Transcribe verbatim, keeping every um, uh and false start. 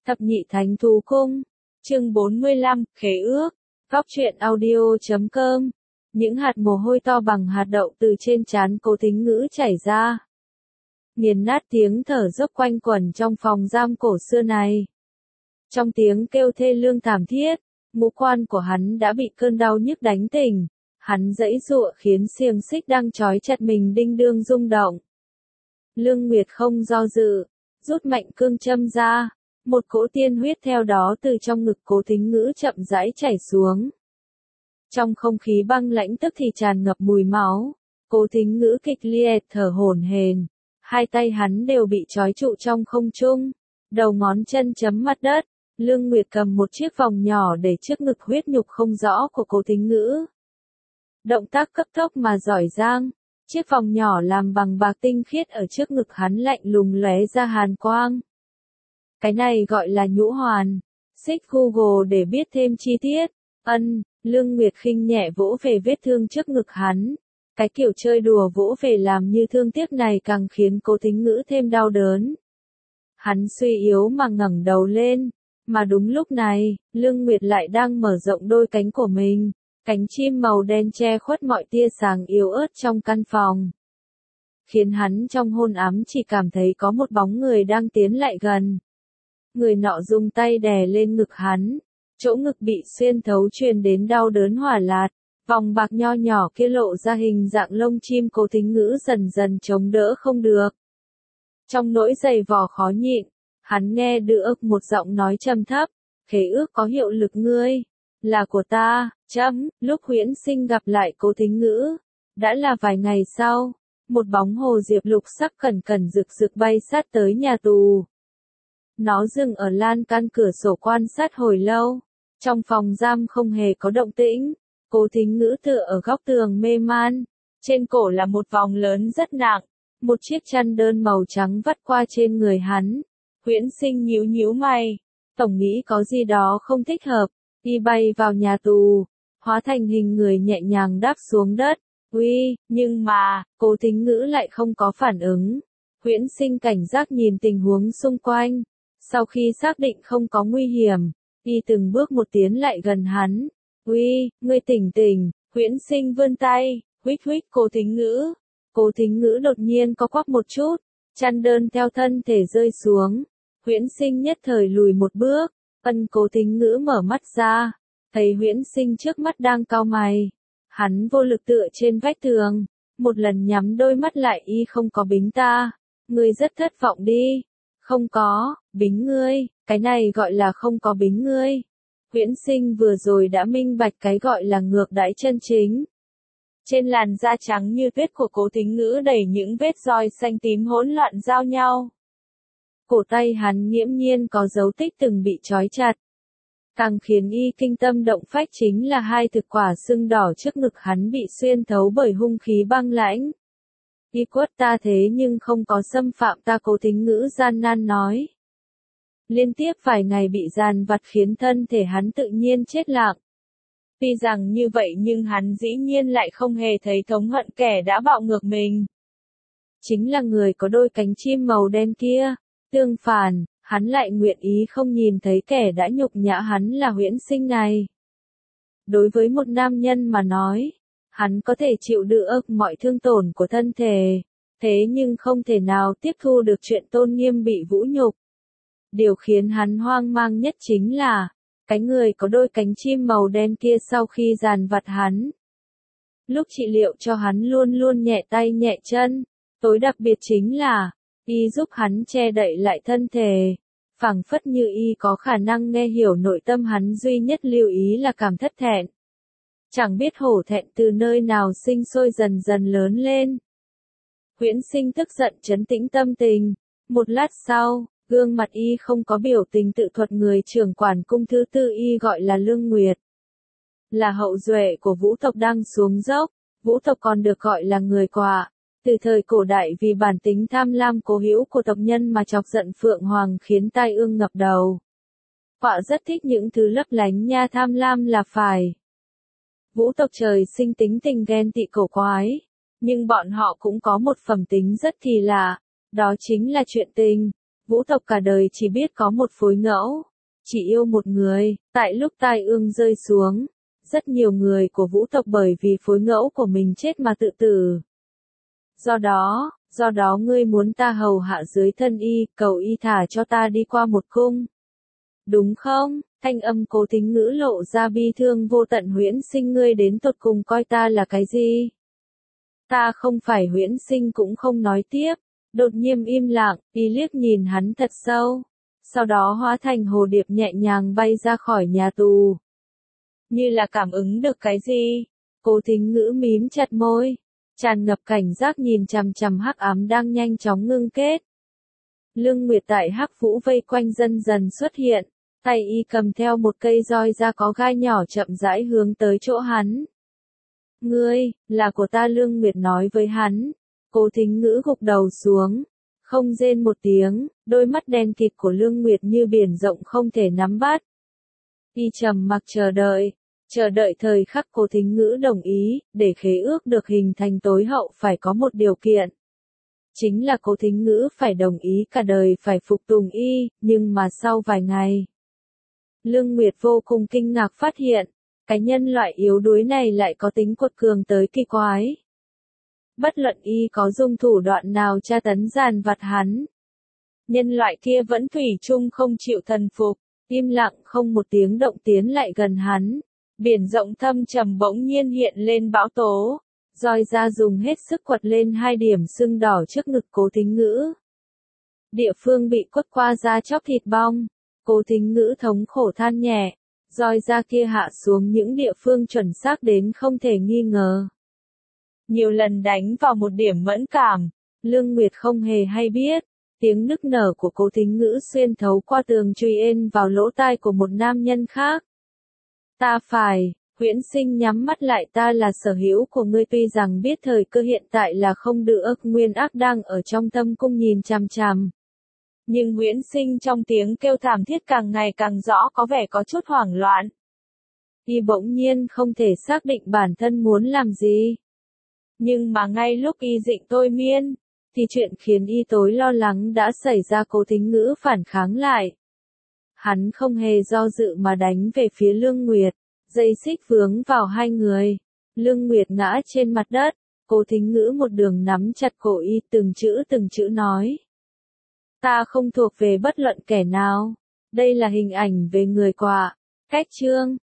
Thập nhị thánh thú cung. Chương bốn mươi lăm, khế ước. Góc truyện audio chấm com. Những hạt mồ hôi to bằng hạt đậu từ trên trán Cố Thính Ngữ chảy ra. Nghiền nát tiếng thở dốc quanh quẩn trong phòng giam cổ xưa này. Trong tiếng kêu thê lương thảm thiết, ngũ quan của hắn đã bị cơn đau nhức đánh tỉnh. Hắn giãy giụa khiến xiềng xích đang trói chặt mình đinh đương rung động. Lương Nguyệt không do dự, rút mạnh cương châm ra. Một cỗ tiên huyết theo đó từ trong ngực Cố Thính Ngữ chậm rãi chảy xuống. Trong không khí băng lãnh tức thì tràn ngập mùi máu. Cố Thính Ngữ kịch liệt thở hổn hển. Hai tay hắn đều bị trói trụ trong không trung. Đầu ngón chân chấm mặt đất. Lương Nguyệt cầm một chiếc vòng nhỏ để trước ngực huyết nhục không rõ của Cố Thính Ngữ. Động tác cấp tốc mà giỏi giang. Chiếc vòng nhỏ làm bằng bạc tinh khiết ở trước ngực hắn lạnh lùng lóe ra hàn quang. Cái này gọi là nhũ hoàn. Xích Google để biết thêm chi tiết. Ân, Lương Nguyệt khinh nhẹ vỗ về vết thương trước ngực hắn. Cái kiểu chơi đùa vỗ về làm như thương tiếc này càng khiến Cố Thính Ngữ thêm đau đớn. Hắn suy yếu mà ngẩng đầu lên. Mà đúng lúc này, Lương Nguyệt lại đang mở rộng đôi cánh của mình. Cánh chim màu đen che khuất mọi tia sáng yếu ớt trong căn phòng. Khiến hắn trong hôn ám chỉ cảm thấy có một bóng người đang tiến lại gần. Người nọ dùng tay đè lên ngực hắn. Chỗ ngực bị xuyên thấu truyền đến đau đớn hỏa lạt. Vòng bạc nho nhỏ kia lộ ra hình dạng lông chim. Cố Thính Ngữ dần dần chống đỡ không được. Trong nỗi dày vò khó nhịn, hắn nghe được một giọng nói trầm thấp. Khế ước có hiệu lực ngươi. Là của ta, chấm, lúc Huyễn Sinh gặp lại Cố Thính Ngữ. Đã là vài ngày sau, một bóng hồ diệp lục sắc cẩn cẩn rực rực bay sát tới nhà tù. Nó dừng ở lan can cửa sổ quan sát hồi lâu. Trong phòng giam không hề có động tĩnh. Cố Thính Ngữ tựa ở góc tường mê man. Trên cổ là một vòng lớn rất nặng. Một chiếc chăn đơn màu trắng vắt qua trên người hắn. Huyễn Sinh nhíu nhíu mày. Tổng nghĩ có gì đó không thích hợp. Y bay vào nhà tù. Hóa thành hình người nhẹ nhàng đáp xuống đất. Uy, nhưng mà, Cố Thính Ngữ lại không có phản ứng. Huyễn Sinh cảnh giác nhìn tình huống xung quanh. Sau khi xác định không có nguy hiểm, y từng bước một tiến lại gần hắn. Uy, ngươi tỉnh tỉnh. Huyễn Sinh vươn tay, huých huých Cố Thính Ngữ. Cố Thính Ngữ đột nhiên có quắp một chút, chăn đơn theo thân thể rơi xuống. Huyễn Sinh nhất thời lùi một bước. Ân. Cố Thính Ngữ mở mắt ra, thấy Huyễn Sinh trước mắt đang cau mày. Hắn vô lực tựa trên vách tường, một lần nhắm đôi mắt lại. Y không có bính ta. Ngươi rất thất vọng đi. Không có, bính ngươi, cái này gọi là không có bính ngươi. Huyễn Sinh vừa rồi đã minh bạch cái gọi là ngược đãi chân chính. Trên làn da trắng như tuyết của Cố Thính Ngữ đầy những vết roi xanh tím hỗn loạn giao nhau. Cổ tay hắn nghiễm nhiên có dấu tích từng bị trói chặt. Càng khiến y kinh tâm động phách chính là hai thực quả sưng đỏ trước ngực hắn bị xuyên thấu bởi hung khí băng lãnh. Y quất ta thế nhưng không có xâm phạm ta. Cố Thính Ngữ gian nan nói. Liên tiếp vài ngày bị dàn vặt khiến thân thể hắn tự nhiên chết lặng. Tuy rằng như vậy nhưng hắn dĩ nhiên lại không hề thấy thống hận kẻ đã bạo ngược mình. Chính là người có đôi cánh chim màu đen kia. Tương phản, hắn lại nguyện ý không nhìn thấy kẻ đã nhục nhã hắn là Huyễn Sinh này. Đối với một nam nhân mà nói, hắn có thể chịu đựng mọi thương tổn của thân thể, thế nhưng không thể nào tiếp thu được chuyện tôn nghiêm bị vũ nhục. Điều khiến hắn hoang mang nhất chính là, cái người có đôi cánh chim màu đen kia sau khi dàn vặt hắn. Lúc trị liệu cho hắn luôn luôn nhẹ tay nhẹ chân, tối đặc biệt chính là, y giúp hắn che đậy lại thân thể. Phảng phất như y có khả năng nghe hiểu nội tâm hắn, duy nhất lưu ý là cảm thất thẹn. Chẳng biết hổ thẹn từ nơi nào sinh sôi dần dần lớn lên. Huyễn Sinh tức giận trấn tĩnh tâm tình. Một lát sau, gương mặt y không có biểu tình tự thuật người trưởng quản cung thứ tư y gọi là Lương Nguyệt. Là hậu duệ của vũ tộc đang xuống dốc. Vũ tộc còn được gọi là người quạ. Từ thời cổ đại vì bản tính tham lam cố hữu của tộc nhân mà chọc giận Phượng Hoàng khiến tai ương ngập đầu. Quạ rất thích những thứ lấp lánh nha, tham lam là phải. Vũ tộc trời sinh tính tình ghen tị cổ quái, nhưng bọn họ cũng có một phẩm tính rất kỳ lạ, đó chính là chuyện tình. Vũ tộc cả đời chỉ biết có một phối ngẫu, chỉ yêu một người. Tại lúc tai ương rơi xuống, rất nhiều người của vũ tộc bởi vì phối ngẫu của mình chết mà tự tử. Do đó, do đó ngươi muốn ta hầu hạ dưới thân y, cầu y thả cho ta đi qua một cung. Đúng không? Thanh âm Cố Thính Ngữ lộ ra bi thương vô tận. Huyễn Sinh, ngươi đến tột cùng coi ta là cái gì? Ta không phải Huyễn Sinh cũng không nói tiếp, đột nhiên im lặng, y liếc nhìn hắn thật sâu, sau đó hóa thành hồ điệp nhẹ nhàng bay ra khỏi nhà tù. Như là cảm ứng được cái gì, Cố Thính Ngữ mím chặt môi, tràn ngập cảnh giác nhìn chằm chằm hắc ám đang nhanh chóng ngưng kết. Lương Nguyệt tại hắc vũ vây quanh dần dần xuất hiện, tay y cầm theo một cây roi da có gai nhỏ chậm rãi hướng tới chỗ hắn. Ngươi, là của ta, Lương Nguyệt nói với hắn. Cố Thính Ngữ gục đầu xuống, không rên một tiếng, đôi mắt đen kịt của Lương Nguyệt như biển rộng không thể nắm bắt. Y trầm mặc chờ đợi, chờ đợi thời khắc Cố Thính Ngữ đồng ý, để khế ước được hình thành tối hậu phải có một điều kiện. Chính là Cố Thính Ngữ phải đồng ý cả đời phải phục tùng y, nhưng mà sau vài ngày. Lương Nguyệt vô cùng kinh ngạc phát hiện, cái nhân loại yếu đuối này lại có tính quật cường tới kỳ quái. Bất luận y có dùng thủ đoạn nào tra tấn giàn vặt hắn, nhân loại kia vẫn thủy chung không chịu thần phục, im lặng không một tiếng động tiến lại gần hắn. Biển rộng thâm trầm bỗng nhiên hiện lên bão tố, roi ra dùng hết sức quật lên hai điểm sưng đỏ trước ngực Cố Thính Ngữ. Địa phương bị quất qua da chóc thịt bong, Cố Thính Ngữ thống khổ than nhẹ, roi da kia hạ xuống những địa phương chuẩn xác đến không thể nghi ngờ. Nhiều lần đánh vào một điểm mẫn cảm, Lương Nguyệt không hề hay biết, tiếng nức nở của Cố Thính Ngữ xuyên thấu qua tường truy ên vào lỗ tai của một nam nhân khác. Ta phải, Huyễn Sinh nhắm mắt lại, ta là sở hữu của ngươi, tuy rằng biết thời cơ hiện tại là không được, nguyên ác đang ở trong tâm cung nhìn chằm chằm. Nhưng Huyễn Sinh trong tiếng kêu thảm thiết càng ngày càng rõ, có vẻ có chút hoảng loạn. Y bỗng nhiên không thể xác định bản thân muốn làm gì. Nhưng mà ngay lúc y định thôi miên, thì chuyện khiến y tối lo lắng đã xảy ra. Cố Thính Ngữ phản kháng lại. Hắn không hề do dự mà đánh về phía Lương Nguyệt, dây xích vướng vào hai người. Lương Nguyệt ngã trên mặt đất, Cố Thính Ngữ một đường nắm chặt cổ y, từng chữ từng chữ nói. Ta không thuộc về bất luận kẻ nào, đây là hình ảnh về người quạ. Cách chương